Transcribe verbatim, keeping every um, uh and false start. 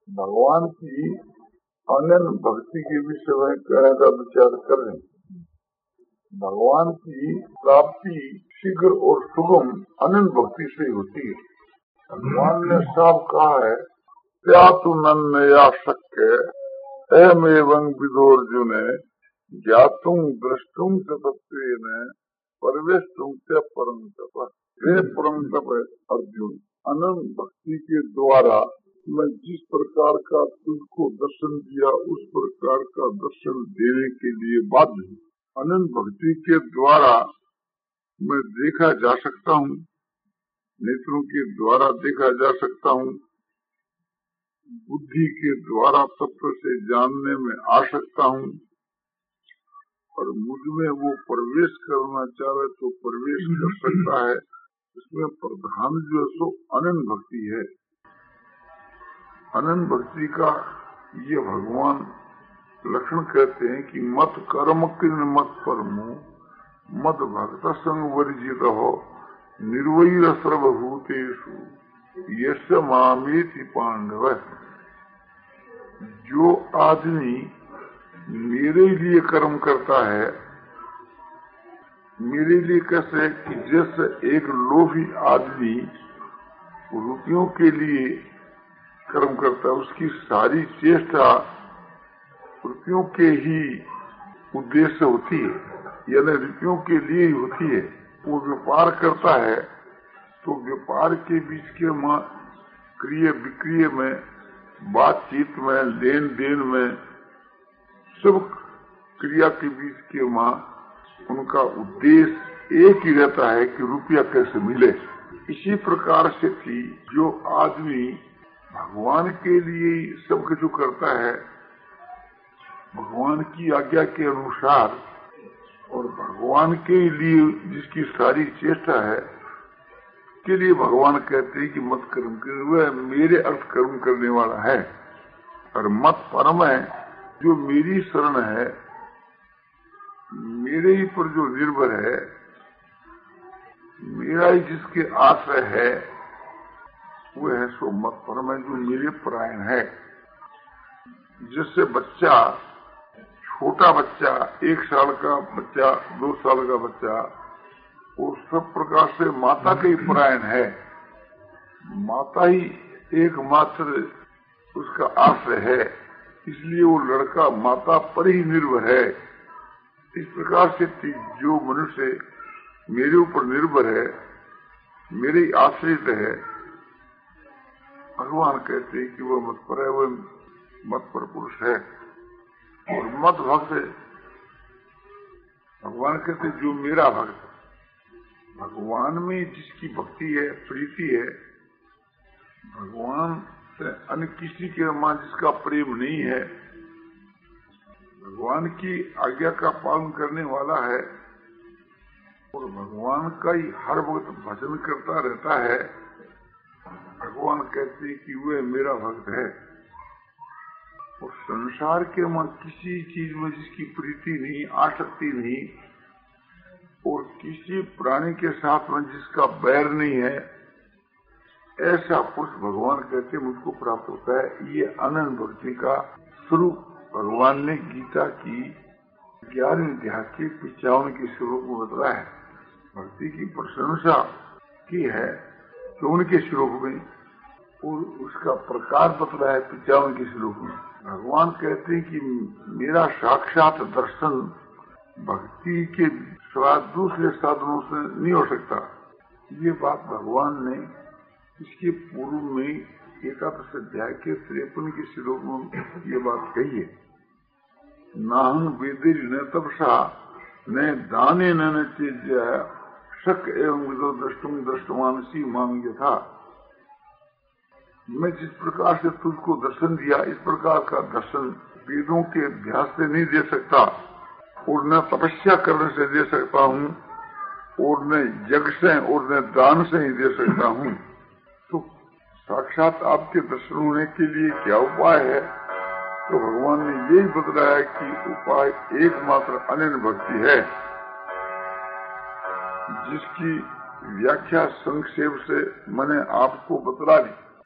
भगवान की अनन्य भक्ति के विषय में कहने का विचार करें। भगवान की प्राप्ति शीघ्र और सुगम अनन्य भक्ति से होती है। भगवान ने साफ कहा है, त्यातु नन्या शक्य अहमेवं विदोर्जुन ज्ञातुम द्रष्टुम च तत्वेन परवेष्टुम च परम तप। हे परम तप अर्जुन, अनन्य भक्ति के द्वारा मैं जिस प्रकार का तुझको दर्शन दिया उस प्रकार का दर्शन देने के लिए बाध्य हूँ। अनन्य भक्ति के द्वारा मैं देखा जा सकता हूँ, नेत्रों के द्वारा देखा जा सकता हूँ, बुद्धि के द्वारा तत्व से जानने में आ सकता हूँ, और मुझ में वो प्रवेश करना चाहे तो प्रवेश कर सकता है। इसमें प्रधान जो है सो अनन्य भक्ति है। अनन्य भक्ति का ये भगवान लक्षण कहते हैं कि मत कर्म किन मत परमो मत भक्त संग वर्जित हो निर्वैर सर्वभूतेषु यश मामेति पांडव। जो आदमी मेरे लिए कर्म करता है, मेरे लिए कैसे कि जैसे एक लोभी आदमी रुपयों के लिए कर्म करता है, उसकी सारी चेष्टा रुपयों के ही उद्देश्य होती है, यानी रुपयों के लिए ही होती है। वो व्यापार करता है तो व्यापार के बीच के मां क्रिय विक्रिय में, बातचीत में, लेन देन में, सब क्रिया के बीच के मां उनका उद्देश्य एक ही रहता है कि रुपया कैसे मिले। इसी प्रकार से थी जो आदमी भगवान के लिए सब कुछ करता है, भगवान की आज्ञा के अनुसार, और भगवान के लिए जिसकी सारी चेष्टा है, के लिए भगवान कहते हैं कि मत कर्म कर, वह मेरे अर्थ कर्म करने वाला है। और मत परम है, जो मेरी शरण है, मेरे ही पर जो निर्भर है, मेरा ही जिसके आश्रय है, वो है सो मत परम है, जो मेरे परायण है। जिससे बच्चा, छोटा बच्चा, एक साल का बच्चा, दो साल का बच्चा, वो सब प्रकार से माता के ही परायण है। माता ही एकमात्र उसका आश्रय है, इसलिए वो लड़का माता पर ही निर्भर है। इस प्रकार से जो मनुष्य मेरे ऊपर निर्भर है, मेरे ही आश्रित है, भगवान कहते हैं कि वह मत पर है, वह मत पर पुरुष है। और मत भक्त, भगवान कहते जो मेरा भक्त, भगवान में जिसकी भक्ति है, प्रीति है, भगवान से अन्य किसी के मां जिसका प्रेम नहीं है, भगवान की आज्ञा का पालन करने वाला है और भगवान का ही हर वक्त भजन करता रहता है, भगवान कहते हैं कि वह मेरा भक्त है। और संसार के मां किसी चीज में जिसकी प्रीति नहीं, आसक्ति नहीं, और किसी प्राणी के साथ में जिसका बैर नहीं है, ऐसा पुरुष भगवान कहते मुझको प्राप्त होता है। ये अनन्य भक्ति का स्वरूप भगवान ने गीता की ग्यारहवीं अध्याय के पिचावन के श्लोक में बतलाया है। भक्ति की प्रशंसा की है चौवन के श्लोक में, और उसका प्रकार बतलाया है पिचावन के श्लोक में। भगवान कहते हैं कि मेरा साक्षात दर्शन भक्ति के सिवा दूसरे साधनों से नहीं हो सकता। ये बात भगवान ने इसके पूर्व में एकादश अध्याय के तिरपन के श्लोक में ये बात कही है। नाहं वेदिर न तपसा न दाने न चेज्य शक एवं विदो दृष्टुम दृष्टमानसी मांग था। मैं जिस प्रकार से तुझको दर्शन दिया, इस प्रकार का दर्शन वेदों के अभ्यास से नहीं दे सकता, और न तपस्या करने से दे सकता हूँ, और न यज्ञ से और न दान से ही दे सकता हूँ। तो साक्षात आपके दर्शन होने के लिए क्या उपाय है? तो भगवान ने यही बतलाया कि उपाय एकमात्र अनन्य भक्ति है, जिसकी व्याख्या संक्षेप से मैंने आपको बतला दी।